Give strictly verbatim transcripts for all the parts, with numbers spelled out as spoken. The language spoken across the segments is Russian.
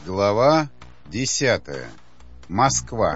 Глава десятая. Москва.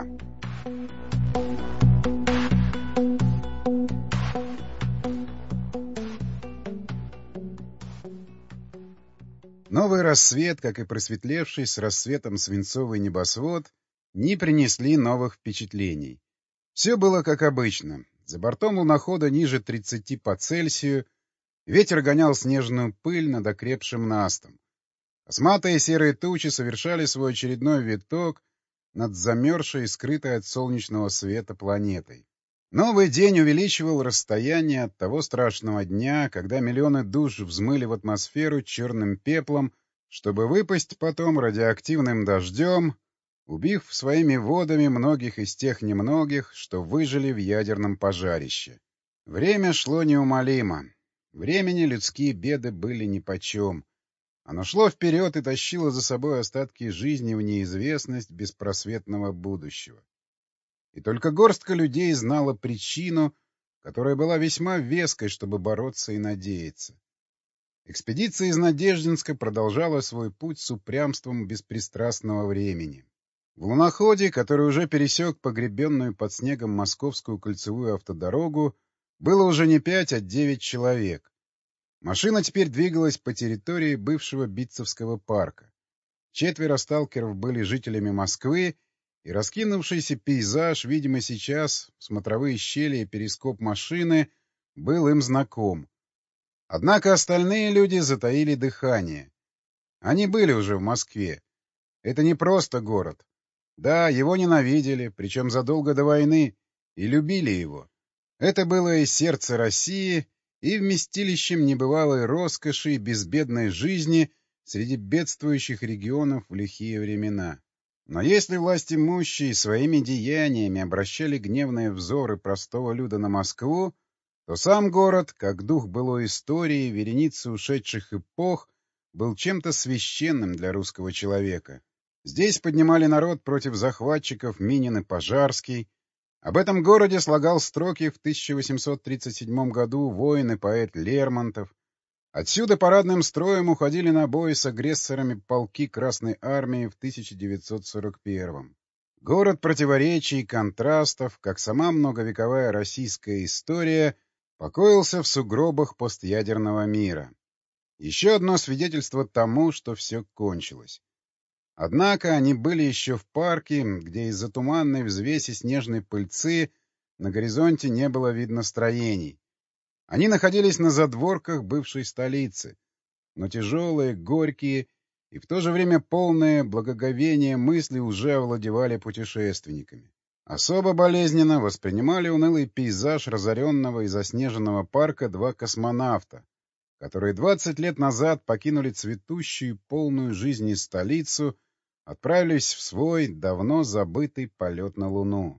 Новый рассвет, как и просветлевший с рассветом свинцовый небосвод, не принесли новых впечатлений. Все было как обычно. За бортом лунохода ниже тридцати по Цельсию, ветер гонял снежную пыль над окрепшим настом. Косматые серые тучи совершали свой очередной виток над замерзшей и скрытой от солнечного света планетой. Новый день увеличивал расстояние от того страшного дня, когда миллионы душ взмыли в атмосферу черным пеплом, чтобы выпасть потом радиоактивным дождем, убив своими водами многих из тех немногих, что выжили в ядерном пожарище. Время шло неумолимо. Времени людские беды были нипочем. Оно шло вперед и тащило за собой остатки жизни в неизвестность беспросветного будущего. И только горстка людей знала причину, которая была весьма веской, чтобы бороться и надеяться. Экспедиция из Надеждинска продолжала свой путь с упрямством беспристрастного времени. В луноходе, который уже пересек погребенную под снегом Московскую кольцевую автодорогу, было уже не пять, а девять человек. Машина теперь двигалась по территории бывшего Битцевского парка. Четверо сталкеров были жителями Москвы, и раскинувшийся пейзаж, видимо, сейчас, смотровые щели и перископ машины, был им знаком. Однако остальные люди затаили дыхание. Они были уже в Москве. Это не просто город. Да, его ненавидели, причем задолго до войны, и любили его. Это было и сердце России, и вместилищем небывалой роскоши и безбедной жизни среди бедствующих регионов в лихие времена. Но если властимущие своими деяниями обращали гневные взоры простого люда на Москву, то сам город, как дух былой истории, вереницы ушедших эпох, был чем-то священным для русского человека. Здесь поднимали народ против захватчиков Минин и Пожарский. Об этом городе слагал строки в тысяча восемьсот тридцать седьмом году воин и поэт Лермонтов. Отсюда парадным строем уходили на бой с агрессорами полки Красной Армии в тысяча девятьсот сорок первом. Город противоречий и контрастов, как сама многовековая российская история, покоился в сугробах постъядерного мира. Еще одно свидетельство тому, что все кончилось. Однако они были еще в парке, где из-за туманной взвеси снежной пыльцы на горизонте не было видно строений. Они находились на задворках бывшей столицы, но тяжелые, горькие и в то же время полные благоговения мысли уже овладевали путешественниками. Особо болезненно воспринимали унылый пейзаж разоренного и заснеженного парка два космонавта, которые двадцать лет назад покинули цветущую, полную жизни столицу, отправились в свой давно забытый полет на Луну.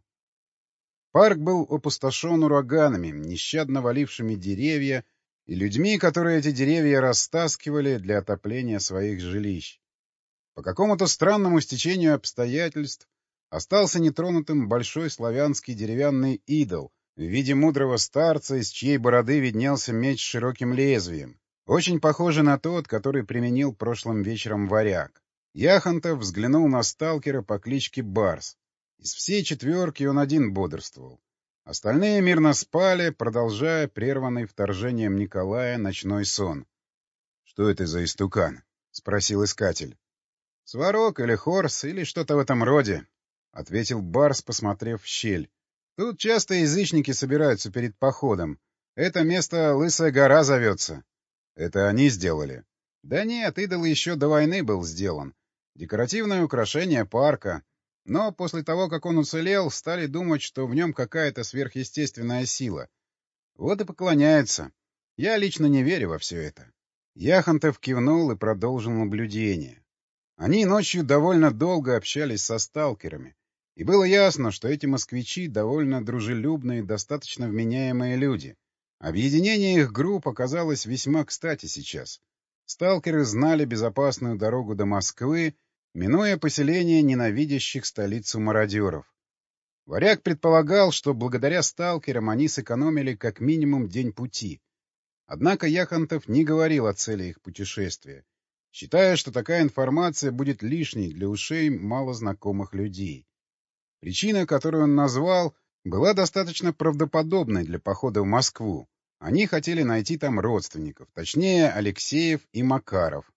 Парк был опустошен ураганами, нещадно валившими деревья, и людьми, которые эти деревья растаскивали для отопления своих жилищ. По какому-то странному стечению обстоятельств остался нетронутым большой славянский деревянный идол в виде мудрого старца, из чьей бороды виднелся меч с широким лезвием, очень похожий на тот, который применил прошлым вечером варяг. Яхонтов взглянул на сталкера по кличке Барс. Из всей четверки он один бодрствовал. Остальные мирно спали, продолжая прерванный вторжением Николая ночной сон. — Что это за истукан? — спросил искатель. — Сварог или хорс, или что-то в этом роде, — ответил Барс, посмотрев в щель. — Тут часто язычники собираются перед походом. Это место Лысая гора зовется. — Это они сделали? — Да нет, идол еще до войны был сделан. Декоративное украшение парка. Но после того, как он уцелел, стали думать, что в нем какая-то сверхъестественная сила. Вот и поклоняются. Я лично не верю во все это. Яхонтов кивнул и продолжил наблюдение. Они ночью довольно долго общались со сталкерами, и было ясно, что эти москвичи довольно дружелюбные и достаточно вменяемые люди. Объединение их групп оказалось весьма кстати сейчас. Сталкеры знали безопасную дорогу до Москвы, минуя поселение ненавидящих столицу мародеров. Варяг предполагал, что благодаря сталкерам они сэкономили как минимум день пути. Однако Яхонтов не говорил о цели их путешествия. считая, что такая информация будет лишней для ушей малознакомых людей. Причина, которую он назвал, была достаточно правдоподобной для похода в Москву. Они хотели найти там родственников, точнее, Алексеев и Макаров.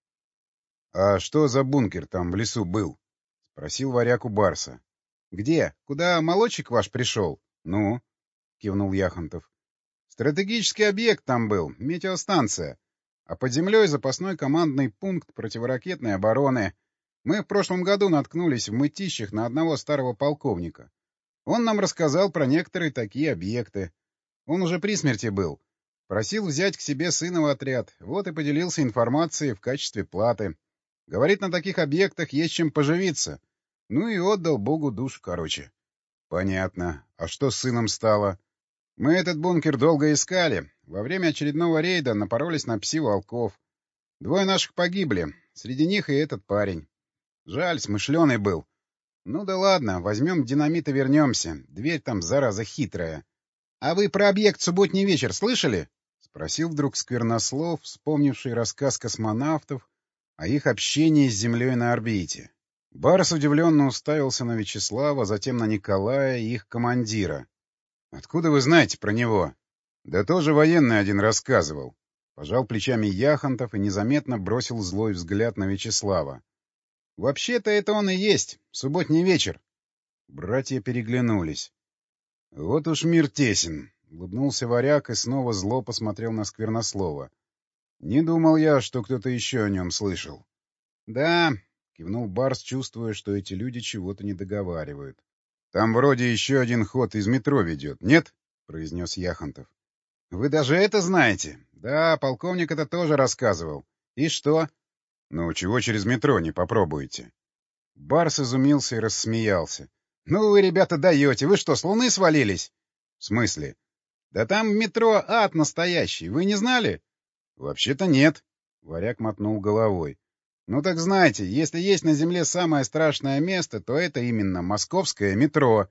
— А что за бункер там в лесу был? — спросил варяг у Барса. — Где? Куда молодчик ваш пришел? — Ну? — кивнул Яхонтов. — Стратегический объект там был, метеостанция. А под землей запасной командный пункт противоракетной обороны. Мы в прошлом году наткнулись в Мытищах на одного старого полковника. Он нам рассказал про некоторые такие объекты. Он уже при смерти был. Просил взять к себе сына в отряд, вот и поделился информацией в качестве платы. Говорит, на таких объектах есть чем поживиться. Ну и отдал Богу душу, короче. — Понятно. А что с сыном стало? — Мы этот бункер долго искали. Во время очередного рейда напоролись на пси-волков. Двое наших погибли. Среди них и этот парень. Жаль, смышленый был. Ну да ладно, возьмем динамит и вернемся. Дверь там, зараза, хитрая. — А вы про объект «Субботний вечер» слышали? — спросил вдруг Сквернослов, вспомнивший рассказ космонавтов о их общении с Землей на орбите. Барс удивленно уставился на Вячеслава, затем на Николая и их командира. — Откуда вы знаете про него? — Да тоже военный один рассказывал. Пожал плечами Яхонтов и незаметно бросил злой взгляд на Вячеслава. — Вообще-то это он и есть. Субботний вечер. Братья переглянулись. — Вот уж мир тесен. — улыбнулся варяг и снова зло посмотрел на Сквернослова. — Не думал я, что кто-то еще о нем слышал. — Да, — кивнул Барс, чувствуя, что эти люди чего-то не договаривают. — Там вроде еще один ход из метро ведет, нет? — произнес Яхонтов. — Вы даже это знаете? Да, полковник это тоже рассказывал. И что? — Ну, чего через метро не попробуете? Барс изумился и рассмеялся. — Ну вы, ребята, даете. Вы что, с Луны свалились? — В смысле? — Да там в метро ад настоящий. Вы не знали? — Вообще-то нет. Варяг мотнул головой. — Ну так знайте, если есть на Земле самое страшное место, то это именно московское метро.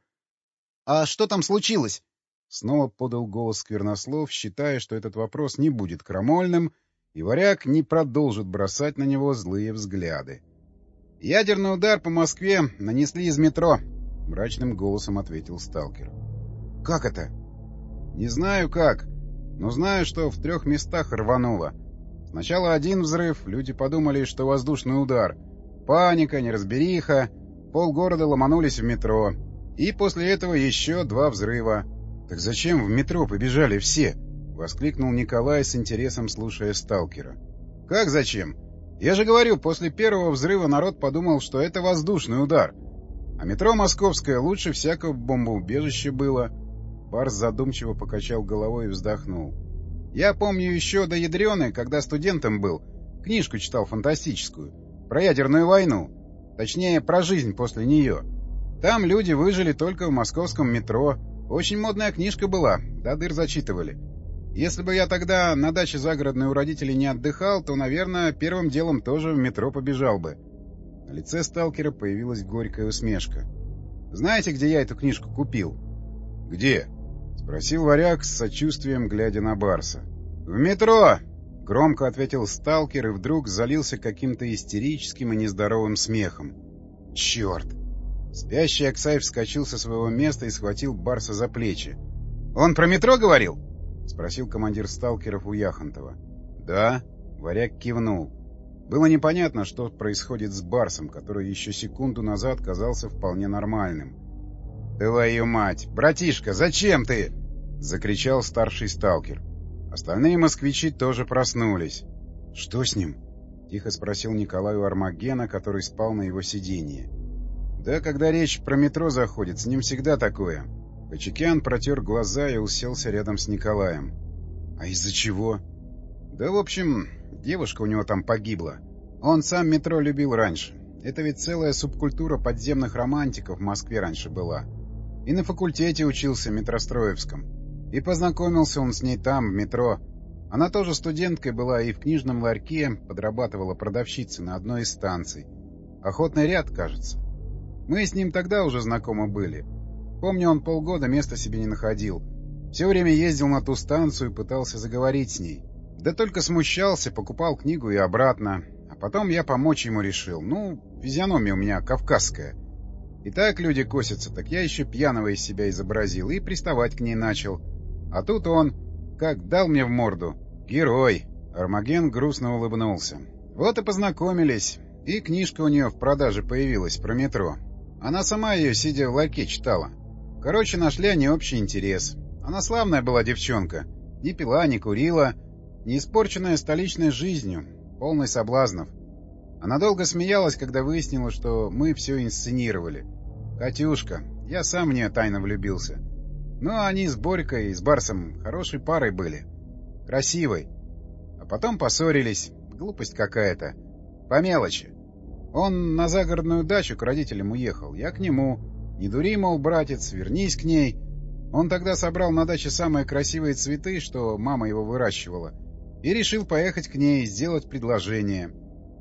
— А что там случилось? Снова подал голос Сквернослов, считая, что этот вопрос не будет крамольным, и варяг не продолжит бросать на него злые взгляды. — Ядерный удар по Москве нанесли из метро, — мрачным голосом ответил сталкер. — Как это? — Не знаю как, но знаю, что в трех местах рвануло. Сначала один взрыв, люди подумали, что воздушный удар. Паника, неразбериха, полгорода ломанулись в метро. И после этого еще два взрыва. — Так зачем в метро побежали все? — воскликнул Николай с интересом, слушая сталкера. — Как зачем? Я же говорю, после первого взрыва народ подумал, что это воздушный удар. А метро московское лучше всякого бомбоубежища было. Барс задумчиво покачал головой и вздохнул. Я помню еще до ядрены, когда студентом был, книжку читал фантастическую, про ядерную войну. Точнее, про жизнь после нее. Там люди выжили только в московском метро. Очень модная книжка была, до дыр зачитывали. Если бы я тогда на даче загородной у родителей не отдыхал, то, наверное, первым делом тоже в метро побежал бы. На лице сталкера появилась горькая усмешка. Знаете, где я эту книжку купил? — Где? — спросил варяг с сочувствием, глядя на Барса. — В метро! — громко ответил сталкер и вдруг залился каким-то истерическим и нездоровым смехом. — Черт! Спящий Аксай вскочил со своего места и схватил Барса за плечи. — Он про метро говорил? — спросил командир сталкеров у Яхонтова. — Да. Варяг кивнул. Было непонятно, что происходит с Барсом, который еще секунду назад казался вполне нормальным. — Твою мать! Братишка, зачем ты? — закричал старший сталкер. Остальные москвичи тоже проснулись. — Что с ним? — тихо спросил Николай у Армагена, который спал на его сиденье. — Да, когда речь про метро заходит, с ним всегда такое. Кочекян протер глаза и уселся рядом с Николаем. — А из-за чего? — Да, в общем, девушка у него там погибла. Он сам метро любил раньше. Это ведь целая субкультура подземных романтиков в Москве раньше была. И на факультете учился в Метростроевском. И познакомился он с ней там, в метро. Она тоже студенткой была и в книжном ларьке подрабатывала продавщицей на одной из станций. Охотный ряд, кажется. Мы с ним тогда уже знакомы были. Помню, он полгода места себе не находил. Все время ездил на ту станцию и пытался заговорить с ней. Да только смущался, покупал книгу и обратно. А потом я помочь ему решил. Ну, физиономия у меня кавказская. И так люди косятся, так я еще пьяного из себя изобразил и приставать к ней начал. А тут он, как дал мне в морду. Герой. Армаген грустно улыбнулся. Вот и познакомились. И книжка у нее в продаже появилась про метро. Она сама ее, сидя в ларьке, читала. Короче, нашли они общий интерес. Она славная была девчонка. Не пила, не курила, не испорченная столичной жизнью, полной соблазнов. Она долго смеялась, когда выяснила, что мы все инсценировали. Катюшка. Я сам в нее тайно влюбился. Но они с Борькой и с Барсом хорошей парой были. Красивой. А потом поссорились. Глупость какая-то. По мелочи. Он на загородную дачу к родителям уехал. Я к нему. Не дури, мол, братец, вернись к ней. Он тогда собрал на даче самые красивые цветы, что мама его выращивала. И решил поехать к ней, сделать предложение.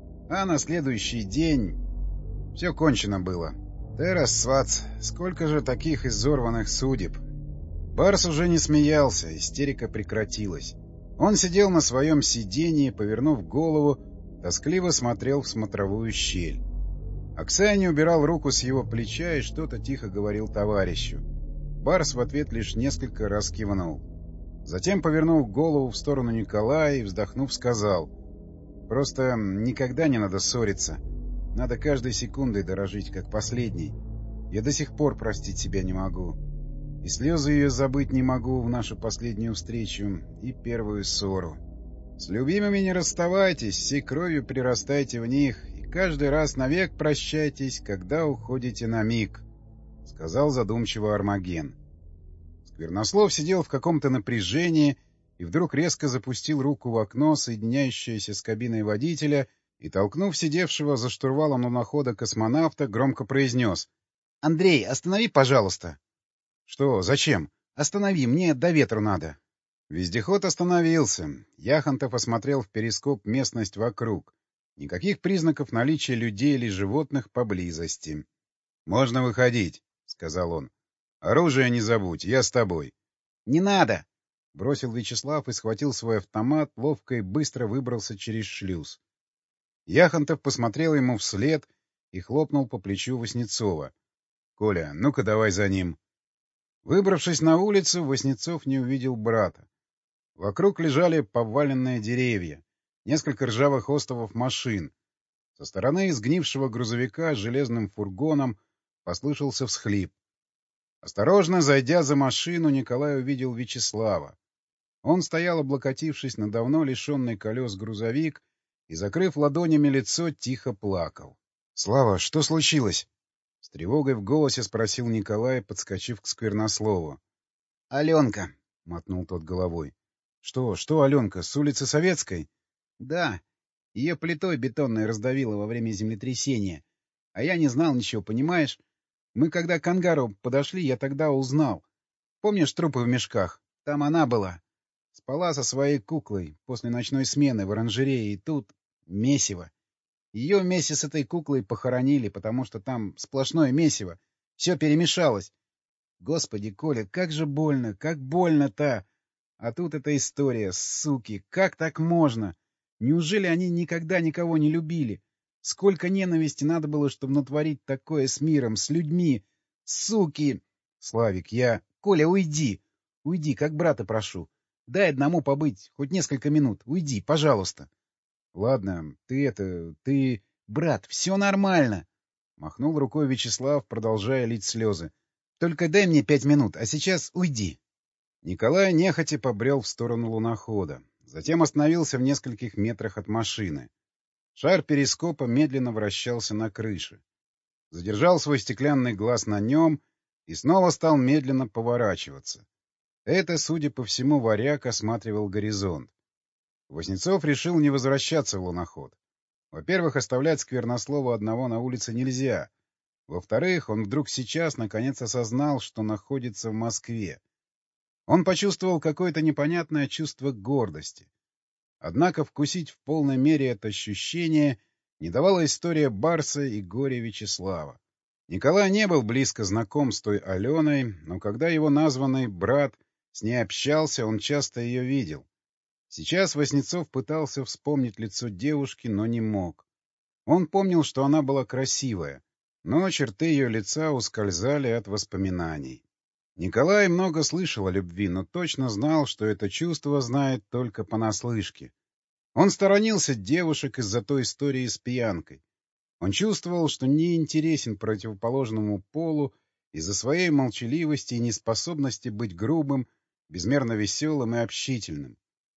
А на следующий день... Все кончено было. Террас, свац, сколько же таких изорванных судеб. Барс уже не смеялся, истерика прекратилась. Он сидел на своем сиденье, повернув голову, тоскливо смотрел в смотровую щель. Аксайни убирал руку с его плеча и что-то тихо говорил товарищу. Барс в ответ лишь несколько раз кивнул. Затем повернул голову в сторону Николая и, вздохнув, сказал: «Просто никогда не надо ссориться. Надо каждой секундой дорожить, как последней. Я до сих пор простить себя не могу. И слезы ее забыть не могу в нашу последнюю встречу и первую ссору. С любимыми не расставайтесь, всей кровью прирастайте в них, и каждый раз навек прощайтесь, когда уходите на миг», — сказал задумчиво Армаген. Сквернослов сидел в каком-то напряжении и вдруг резко запустил руку в окно, соединяющееся с кабиной водителя, и, толкнув сидевшего за штурвалом лунохода космонавта, громко произнес: «Андрей, останови, пожалуйста». «Что? Зачем?» «Останови, мне до ветру надо». Вездеход остановился. Яхонтов осмотрел в перископ местность вокруг. Никаких признаков наличия людей или животных поблизости. «Можно выходить», — сказал он. «Оружие не забудь, я с тобой». «Не надо!» — бросил Вячеслав и схватил свой автомат, ловко и быстро выбрался через шлюз. Яхонтов посмотрел ему вслед и хлопнул по плечу Васнецова. — Коля, ну-ка давай за ним. Выбравшись на улицу, Васнецов не увидел брата. Вокруг лежали поваленные деревья, несколько ржавых остовов машин. Со стороны сгнившего грузовика с железным фургоном послышался всхлип. Осторожно зайдя за машину, Николай увидел Вячеслава. Он стоял, облокотившись на давно лишенный колес грузовик, и, закрыв ладонями лицо, тихо плакал. — Слава, что случилось? — с тревогой в голосе спросил Николай, подскочив к Сквернослову. — Аленка, — мотнул тот головой. — Что, что Аленка, с улицы Советской? — Да. Ее плитой бетонной раздавило во время землетрясения. А я не знал ничего, понимаешь? Мы когда к ангару подошли, я тогда узнал. Помнишь трупы в мешках? Там она была. Спала со своей куклой после ночной смены в оранжерее, и тут месиво. Ее вместе с этой куклой похоронили, потому что там сплошное месиво. Все перемешалось. Господи, Коля, как же больно, как больно-то! А тут эта история, суки, как так можно? Неужели они никогда никого не любили? Сколько ненависти надо было, чтобы натворить такое с миром, с людьми? Суки! Славик, я... Коля, уйди! Уйди, как брата прошу. Дай одному побыть хоть несколько минут. Уйди, пожалуйста. — Ладно, ты это... ты... Брат, все нормально! — махнул рукой Вячеслав, продолжая лить слезы. — Только дай мне пять минут, а сейчас уйди. Николай нехотя побрел в сторону лунохода. Затем остановился в нескольких метрах от машины. Шар перископа медленно вращался на крыше. Задержал свой стеклянный глаз на нем и снова стал медленно поворачиваться. Это, судя по всему, варяг осматривал горизонт. Васнецов решил не возвращаться в луноход. Во-первых, оставлять Сквернослова одного на улице нельзя. Во-вторых, он вдруг сейчас наконец осознал, что находится в Москве. Он почувствовал какое-то непонятное чувство гордости. Однако вкусить в полной мере это ощущение не давала история Барса и горе Вячеслава. Николай не был близко знаком с той Аленой, но когда его названный брат с ней общался, он часто ее видел. Сейчас Васнецов пытался вспомнить лицо девушки, но не мог. Он помнил, что она была красивая, но черты ее лица ускользали от воспоминаний. Николай много слышал о любви, но точно знал, что это чувство знает только понаслышке. Он сторонился девушек из-за той истории с пьянкой. Он чувствовал, что не интересен противоположному полу из-за своей молчаливости и неспособности быть грубым, безмерно веселым и общительным.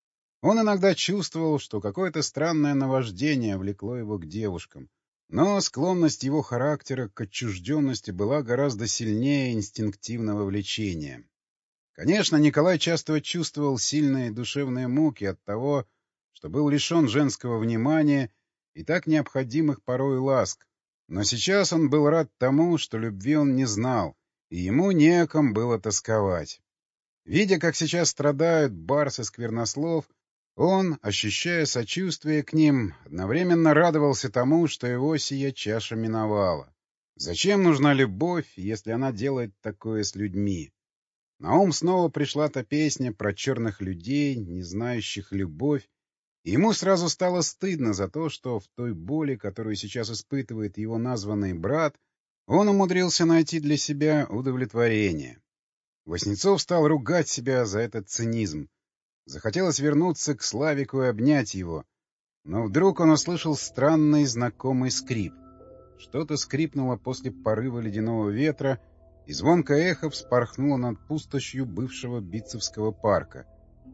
Он иногда чувствовал, что какое-то странное наваждение влекло его к девушкам, но склонность его характера к отчужденности была гораздо сильнее инстинктивного влечения. Конечно, Николай часто чувствовал сильные душевные муки от того, что был лишен женского внимания и так необходимых порой ласк, но сейчас он был рад тому, что любви он не знал, и ему не о ком было тосковать. Видя, как сейчас страдают Барс и Сквернослов, он, ощущая сочувствие к ним, одновременно радовался тому, что его сия чаша миновала. Зачем нужна любовь, если она делает такое с людьми? На ум снова пришла та песня про черных людей, не знающих любовь, и ему сразу стало стыдно за то, что в той боли, которую сейчас испытывает его названный брат, он умудрился найти для себя удовлетворение. Васнецов стал ругать себя за этот цинизм. Захотелось вернуться к Славику и обнять его, но вдруг он услышал странный знакомый скрип. Что-то скрипнуло после порыва ледяного ветра, и звонкое эхо вспорхнуло над пустошью бывшего Битцевского парка.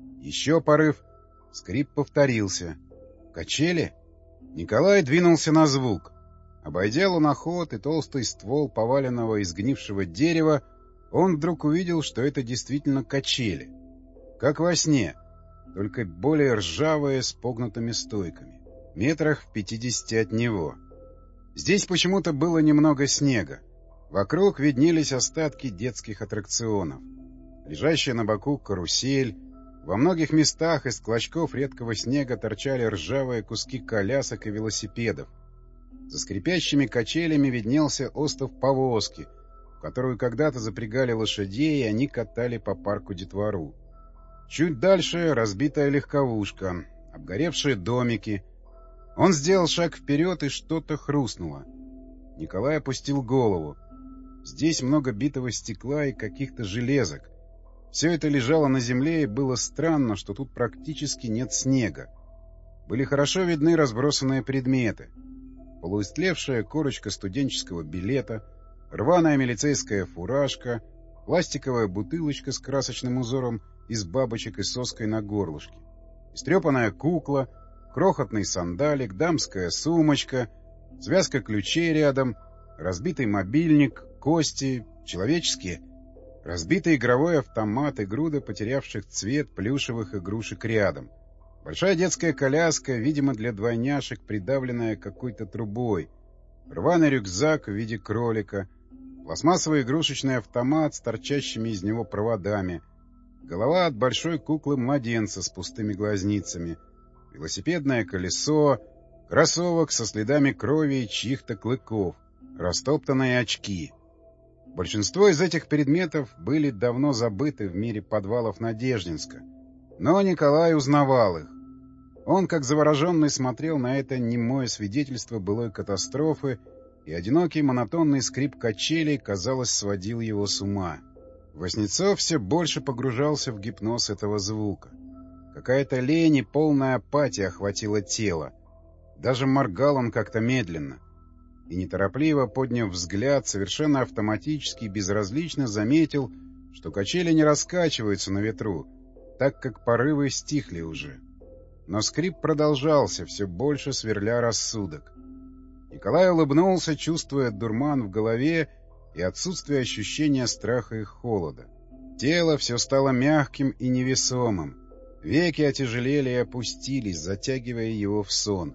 Еще порыв, скрип повторился. Качели? Николай двинулся на звук. Обойдя луноход и толстый ствол поваленного и сгнившего дерева, он вдруг увидел, что это действительно качели. Как во сне, только более ржавые с погнутыми стойками, метрах в пятидесяти от него. Здесь почему-то было немного снега. Вокруг виднелись остатки детских аттракционов. Лежащая на боку карусель. Во многих местах из клочков редкого снега торчали ржавые куски колясок и велосипедов. За скрипящими качелями виднелся остов повозки, в которую когда-то запрягали лошадей, и они катали по парку детвору. Чуть дальше разбитая легковушка, обгоревшие домики. Он сделал шаг вперед, и что-то хрустнуло. Николай опустил голову. Здесь много битого стекла и каких-то железок. Все это лежало на земле, и было странно, что тут практически нет снега. Были хорошо видны разбросанные предметы. Полуистлевшая корочка студенческого билета, рваная милицейская фуражка, пластиковая бутылочка с красочным узором из бабочек и соской на горлышке, истрепанная кукла, крохотный сандалик, дамская сумочка, связка ключей рядом, разбитый мобильник, кости, человеческие, разбитый игровой автомат и груда потерявших цвет плюшевых игрушек рядом, большая детская коляска, видимо, для двойняшек, придавленная какой-то трубой, рваный рюкзак в виде кролика, пластмассовый игрушечный автомат с торчащими из него проводами, голова от большой куклы-младенца с пустыми глазницами, велосипедное колесо, кроссовок со следами крови и чьих-то клыков, растоптанные очки. Большинство из этих предметов были давно забыты в мире подвалов Надеждинска, но Николай узнавал их. Он, как завороженный, смотрел на это немое свидетельство былой катастрофы, и одинокий монотонный скрип качелей, казалось, сводил его с ума. Васнецов все больше погружался в гипноз этого звука. Какая-то лень и полная апатия охватила тело. Даже моргал он как-то медленно. И неторопливо, подняв взгляд, совершенно автоматически и безразлично заметил, что качели не раскачиваются на ветру, так как порывы стихли уже. Но скрип продолжался, все больше сверля рассудок. Николай улыбнулся, чувствуя дурман в голове и отсутствие ощущения страха и холода. Тело все стало мягким и невесомым. Веки отяжелели и опустились, затягивая его в сон.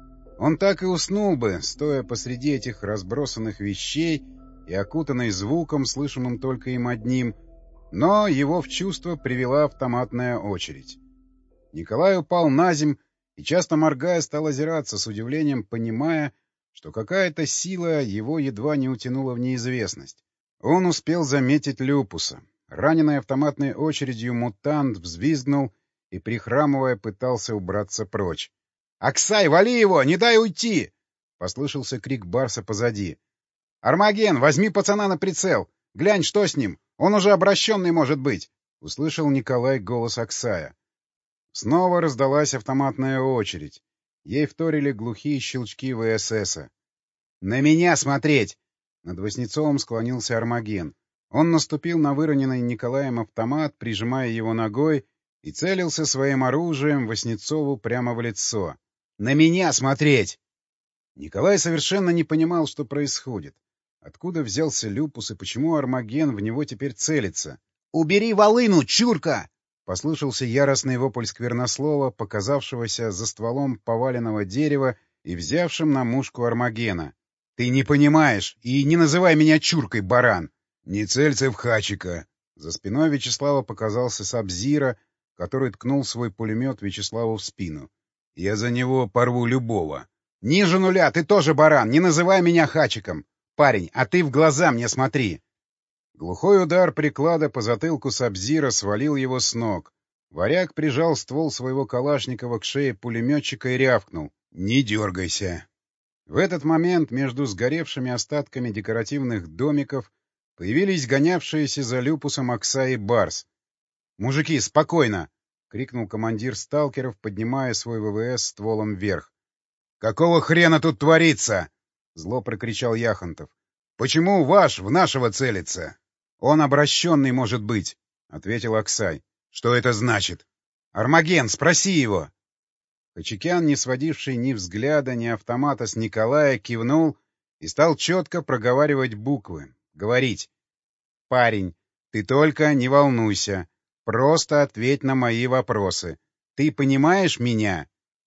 Он так и уснул бы, стоя посреди этих разбросанных вещей и окутанный звуком, слышимым только им одним, но его в чувство привела автоматная очередь. Николай упал наземь и, часто моргая, стал озираться, с удивлением понимая, что какая-то сила его едва не утянула в неизвестность. Он успел заметить Люпуса. Раненый автоматной очередью мутант взвизгнул и, прихрамывая, пытался убраться прочь. — Аксай, вали его! Не дай уйти! — Послышался крик Барса позади. — Армаген, возьми пацана на прицел! Глянь, что с ним! Он уже обращенный может быть! — услышал Николай голос Аксая. Снова раздалась автоматная очередь. Ей вторили глухие щелчки ВССа. — На меня смотреть! Над Васнецовым склонился Армаген. Он наступил на выроненный Николаем автомат, прижимая его ногой, и целился своим оружием Васнецову прямо в лицо. «На меня смотреть!» Николай совершенно не понимал, что происходит. Откуда взялся Люпус и почему Армаген в него теперь целится? «Убери волыну, чурка!» — послышался яростный вопль сквернослова, показавшегося за стволом поваленного дерева и взявшим на мушку Армагена. «Ты не понимаешь, и не называй меня чуркой, баран!» «Не целься в Хачика!» За спиной Вячеслава показался Сабзира, который ткнул свой пулемет Вячеславу в спину. «Я за него порву любого!» «Ниже нуля, ты тоже баран! Не называй меня Хачиком! Парень, а ты в глаза мне смотри!» Глухой удар приклада по затылку Сабзира свалил его с ног. Варяг прижал ствол своего Калашникова к шее пулеметчика и рявкнул: «Не дергайся!» В этот момент между сгоревшими остатками декоративных домиков появились гонявшиеся за Люпусом Акса и Барс. «Мужики, спокойно!» — крикнул командир сталкеров, поднимая свой ВВС стволом вверх. «Какого хрена тут творится?» — зло прокричал Яхонтов. «Почему ваш в нашего целится?» «Он обращенный, может быть», — ответил Аксай. «Что это значит?» «Армаген, спроси его!» Хачикян, не сводивший ни взгляда, ни автомата с Николая, кивнул и стал четко проговаривать буквы, говорить. «Парень, ты только не волнуйся, просто ответь на мои вопросы. Ты понимаешь меня?»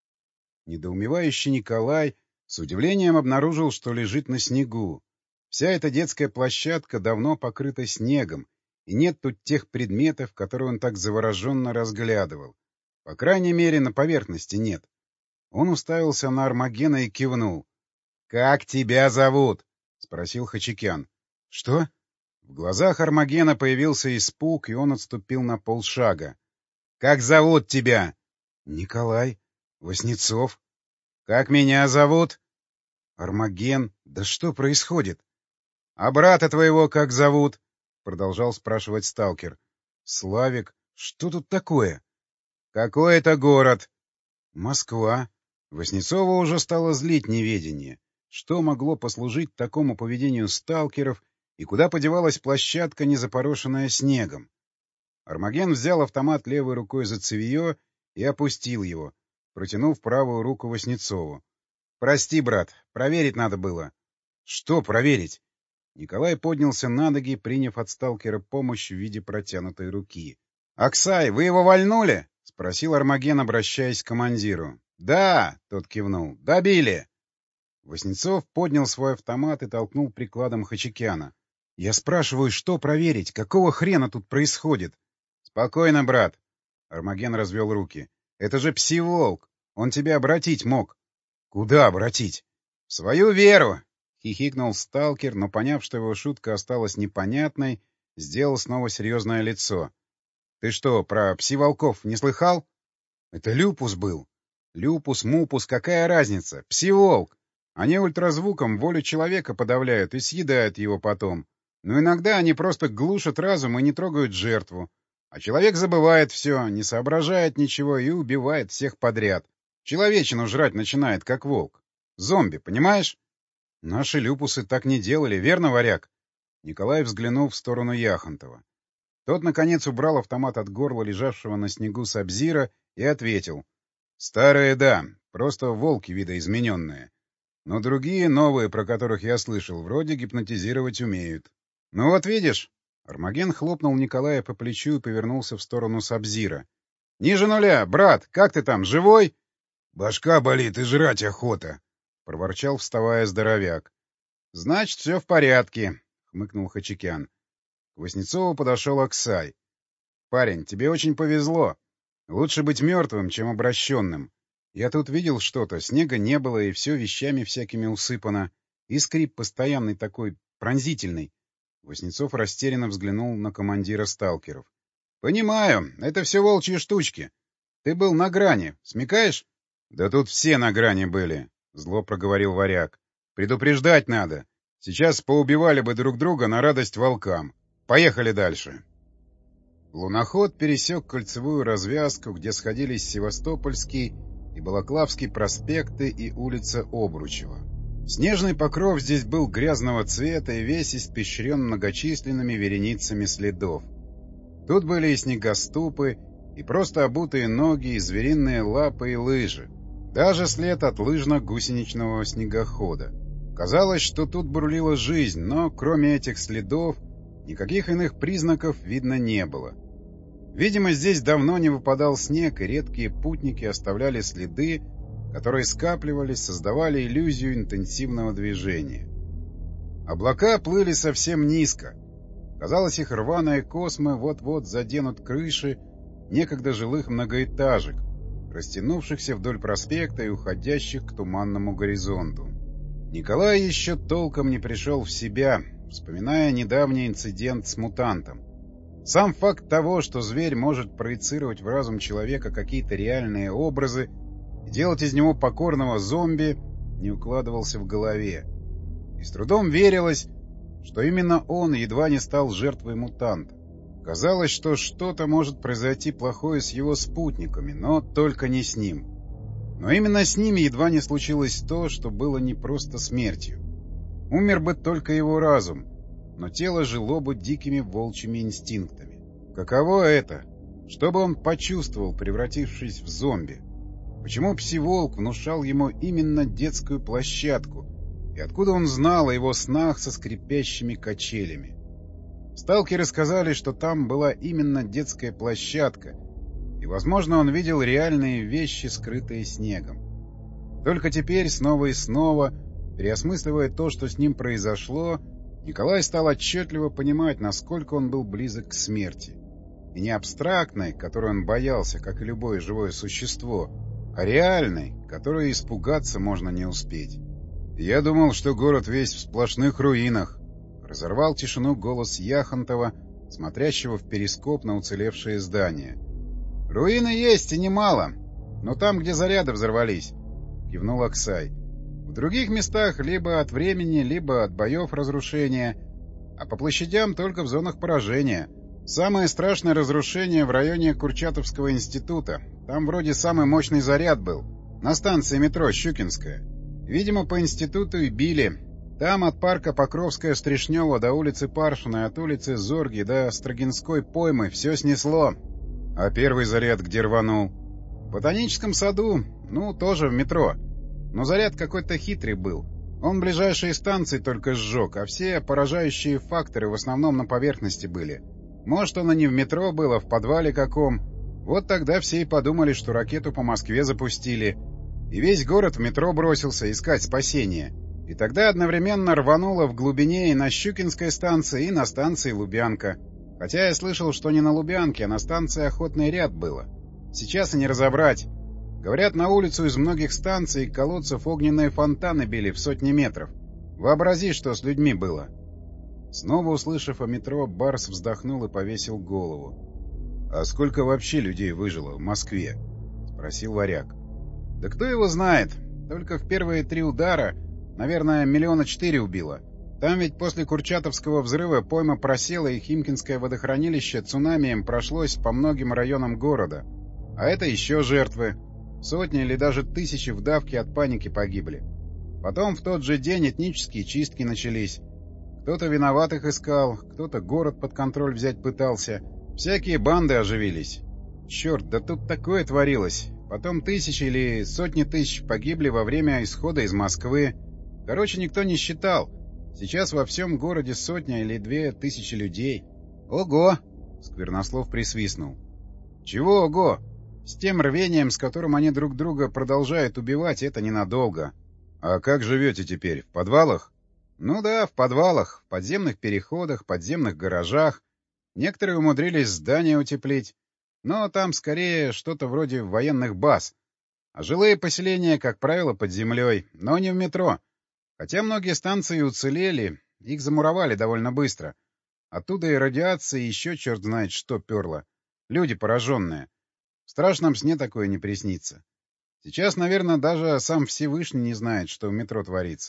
Недоумевающий Николай с удивлением обнаружил, что лежит на снегу. Вся эта детская площадка давно покрыта снегом, и нет тут тех предметов, которые он так завороженно разглядывал. По крайней мере, на поверхности нет. Он уставился на Армагена и кивнул. — Как тебя зовут? — спросил Хачикян. — Что? В глазах Армагена появился испуг, и он отступил на полшага. — Как зовут тебя? — Николай. Васнецов. — Как меня зовут? — Армаген. Да что происходит? — А брата твоего как зовут? — продолжал спрашивать сталкер. — Славик. Что тут такое? — Какой это город? — Москва. Васнецова уже стало злить неведение. Что могло послужить такому поведению сталкеров, и куда подевалась площадка, не запорошенная снегом? Армаген взял автомат левой рукой за цевье и опустил его, протянув правую руку Васнецову. — Прости, брат, проверить надо было. — Что проверить? Николай поднялся на ноги, приняв от сталкера помощь в виде протянутой руки. — Аксай, вы его вальнули? — спросил Армаген, обращаясь к командиру. — Да, — тот кивнул. — Добили. Васнецов поднял свой автомат и толкнул прикладом Хачикяна. — Я спрашиваю, что проверить? Какого хрена тут происходит? — Спокойно, брат. Армаген развел руки. — Это же пси-волк. Он тебя обратить мог. — Куда обратить? — В свою веру! — хихикнул сталкер, но, поняв, что его шутка осталась непонятной, сделал снова серьезное лицо. — Ты что, про пси-волков не слыхал? — Это Люпус был. Люпус, Мупус, какая разница? Пси-волк. Они ультразвуком волю человека подавляют и съедают его потом. Но иногда они просто глушат разум и не трогают жертву. А человек забывает все, не соображает ничего и убивает всех подряд. Человечину жрать начинает, как волк. Зомби, понимаешь? Наши люпусы так не делали, верно, варяг? Николай взглянул в сторону Яхонтова. Тот, наконец, убрал автомат от горла лежавшего на снегу Сабзира и ответил. Старые, да, просто волки видоизмененные. Но другие, новые, про которых я слышал, вроде гипнотизировать умеют. Ну вот видишь? Армаген хлопнул Николая по плечу и повернулся в сторону Сабзира. — Ниже нуля, брат, как ты там, живой? — Башка болит и жрать охота, — проворчал, вставая здоровяк. — Значит, все в порядке, — хмыкнул Хачикян. К Васнецову подошел Аксай. — Парень, тебе очень повезло. Лучше быть мертвым, чем обращенным. Я тут видел что-то, снега не было, и все вещами всякими усыпано. И скрип постоянный такой, пронзительный. Васнецов растерянно взглянул на командира сталкеров. — Понимаю, это все волчьи штучки. Ты был на грани, смекаешь? — Да тут все на грани были, — зло проговорил варяг. Предупреждать надо. Сейчас поубивали бы друг друга на радость волкам. Поехали дальше. Луноход пересек кольцевую развязку, где сходились Севастопольский и Балаклавский проспекты и улица Обручева. Снежный покров здесь был грязного цвета и весь испещрен многочисленными вереницами следов. Тут были и снегоступы, и просто обутые ноги, и звериные лапы, и лыжи. Даже след от лыжно-гусеничного снегохода. Казалось, что тут бурлила жизнь, но кроме этих следов никаких иных признаков видно не было. Видимо, здесь давно не выпадал снег, и редкие путники оставляли следы, которые скапливались, создавали иллюзию интенсивного движения. Облака плыли совсем низко. Казалось, их рваные космы вот-вот заденут крыши некогда жилых многоэтажек, растянувшихся вдоль проспекта и уходящих к туманному горизонту. Николай еще толком не пришел в себя, вспоминая недавний инцидент с мутантом. Сам факт того, что зверь может проецировать в разум человека какие-то реальные образы и делать из него покорного зомби, не укладывался в голове. И с трудом верилось, что именно он едва не стал жертвой мутанта. Казалось, что что-то может произойти плохое с его спутниками, но только не с ним. Но именно с ними едва не случилось то, что было не просто смертью. Умер бы только его разум, но тело жило бы дикими волчьими инстинктами. Каково это? Что бы он почувствовал, превратившись в зомби? Почему псиволк внушал ему именно детскую площадку? И откуда он знал о его снах со скрипящими качелями? Сталкеры сказали, что там была именно детская площадка, и, возможно, он видел реальные вещи, скрытые снегом. Только теперь, снова и снова, переосмысливая то, что с ним произошло, Николай стал отчетливо понимать, насколько он был близок к смерти. И не абстрактной, которой он боялся, как и любое живое существо, а реальной, которой испугаться можно не успеть. «Я думал, что город весь в сплошных руинах», — разорвал тишину голос Яхонтова, смотрящего в перископ на уцелевшие здания. «Руины есть и немало, но там, где заряды взорвались», — кивнул Аксай. «В других местах либо от времени, либо от боев разрушения, а по площадям только в зонах поражения. Самое страшное разрушение в районе Курчатовского института. Там вроде самый мощный заряд был, на станции метро Щукинская. Видимо, по институту и били. Там от парка Покровская-Стришнева до улицы Паршиной, от улицы Зорги до Строгинской поймы все снесло». «А первый заряд где рванул?» «В ботаническом саду, ну, тоже в метро. Но заряд какой-то хитрый был. Он ближайшие станции только сжег, а все поражающие факторы в основном на поверхности были. Может, он и не в метро был, а в подвале каком. Вот тогда все и подумали, что ракету по Москве запустили. И весь город в метро бросился искать спасения. И тогда одновременно рвануло в глубине и на Щукинской станции, и на станции Лубянка. Хотя я слышал, что не на Лубянке, а на станции Охотный ряд было. Сейчас и не разобрать. Говорят, на улицу из многих станций и колодцев огненные фонтаны били в сотни метров. Вообрази, что с людьми было». Снова услышав о метро, Барс вздохнул и повесил голову. «А сколько вообще людей выжило в Москве?» — спросил Варяг. «Да кто его знает. Только в первые три удара, наверное, миллиона четыре убило. Там ведь после Курчатовского взрыва пойма просела, и Химкинское водохранилище цунамием прошлось по многим районам города. А это еще жертвы. Сотни или даже тысячи в давке от паники погибли. Потом в тот же день этнические чистки начались. Кто-то виноватых искал, кто-то город под контроль взять пытался. Всякие банды оживились. Черт, да тут такое творилось. Потом тысячи или сотни тысяч погибли во время исхода из Москвы. Короче, никто не считал. Сейчас во всем городе сотня или две тысячи людей». «Ого!» — Сквернослов присвистнул. «Чего ого? С тем рвением, с которым они друг друга продолжают убивать, это ненадолго». «А как живете теперь? В подвалах?» «Ну да, в подвалах, в подземных переходах, подземных гаражах. Некоторые умудрились здания утеплить. Но там скорее что-то вроде военных баз. А жилые поселения, как правило, под землей, но не в метро. Хотя многие станции уцелели, их замуровали довольно быстро. Оттуда и радиация, и еще черт знает что перло. Люди пораженные. В страшном сне такое не приснится. Сейчас, наверное, даже сам Всевышний не знает, что в метро творится.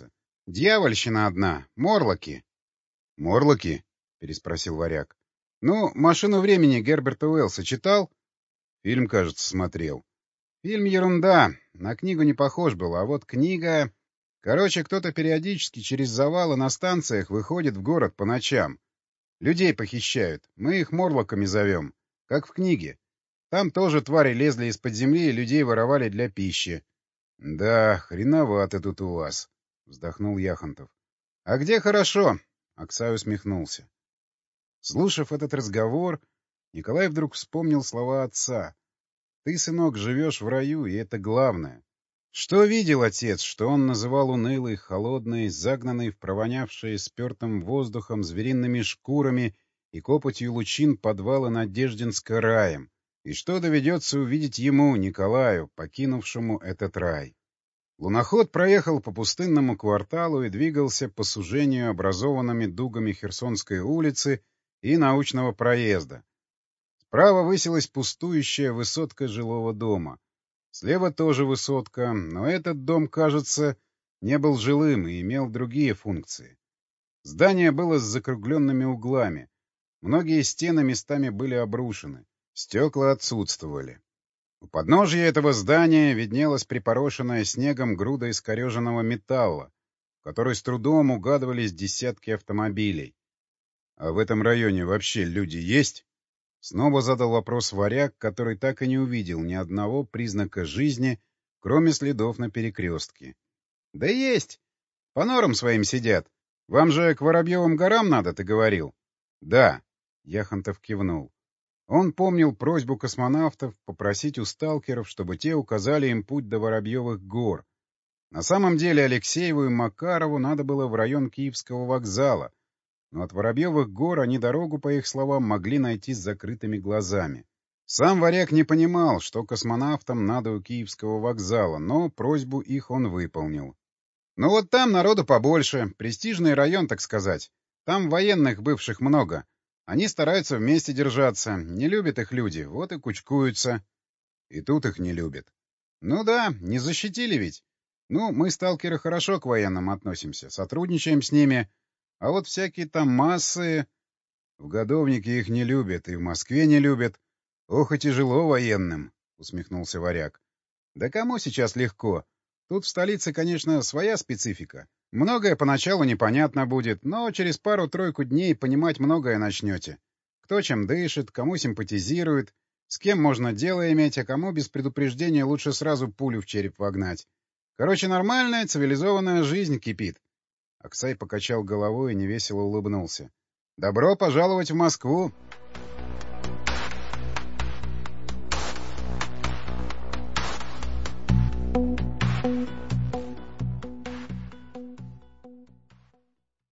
— Дьявольщина одна. Морлоки. — Морлоки? — переспросил Варяг. — Ну, «Машину времени» Герберта Уэллса читал? Фильм, кажется, смотрел. Фильм ерунда. На книгу не похож был, а вот книга... Короче, кто-то периодически через завалы на станциях выходит в город по ночам. Людей похищают. Мы их морлоками зовем. Как в книге. Там тоже твари лезли из-под земли и людей воровали для пищи. — Да, хреновато тут у вас, — вздохнул Яхонтов. — А где хорошо? — Аксай усмехнулся. Слушав этот разговор, Николай вдруг вспомнил слова отца. «Ты, сынок, живешь в раю, и это главное». Что видел отец, что он называл унылый, холодный, загнанный в провонявшие спертым воздухом, звериными шкурами и копотью лучин подвалы Надеждинска раем? И что доведется увидеть ему, Николаю, покинувшему этот рай? Луноход проехал по пустынному кварталу и двигался по сужению образованными дугами Херсонской улицы и научного проезда. Справа высилась пустующая высотка жилого дома. Слева тоже высотка, но этот дом, кажется, не был жилым и имел другие функции. Здание было с закругленными углами. Многие стены местами были обрушены, стекла отсутствовали. У подножия этого здания виднелась припорошенная снегом груда искореженного металла, в которой с трудом угадывались десятки автомобилей. А в этом районе вообще люди есть? Снова задал вопрос Варяг, который так и не увидел ни одного признака жизни, кроме следов на перекрестке. — Да есть! По норам своим сидят. Вам же к Воробьевым горам надо, ты говорил? — Да. — Яхонтов кивнул. Он помнил просьбу космонавтов попросить у сталкеров, чтобы те указали им путь до Воробьевых гор. На самом деле Алексееву и Макарову надо было в район Киевского вокзала, но от Воробьевых гор они дорогу, по их словам, могли найти с закрытыми глазами. Сам Варяг не понимал, что космонавтам надо у Киевского вокзала, но просьбу их он выполнил. «Ну вот там народу побольше, престижный район, так сказать. Там военных бывших много. Они стараются вместе держаться, не любят их люди, вот и кучкуются». И тут их не любят. «Ну да, не защитили ведь. Ну, мы, сталкеры, хорошо к военным относимся, сотрудничаем с ними». А вот всякие там массы... В Годовнике их не любят, и в Москве не любят. Ох и тяжело военным, — усмехнулся Варяг. Да кому сейчас легко? Тут в столице, конечно, своя специфика. Многое поначалу непонятно будет, но через пару-тройку дней понимать многое начнете. Кто чем дышит, кому симпатизирует, с кем можно дело иметь, а кому без предупреждения лучше сразу пулю в череп вогнать. Короче, нормальная цивилизованная жизнь кипит. Аксай покачал головой и невесело улыбнулся. — Добро пожаловать в Москву!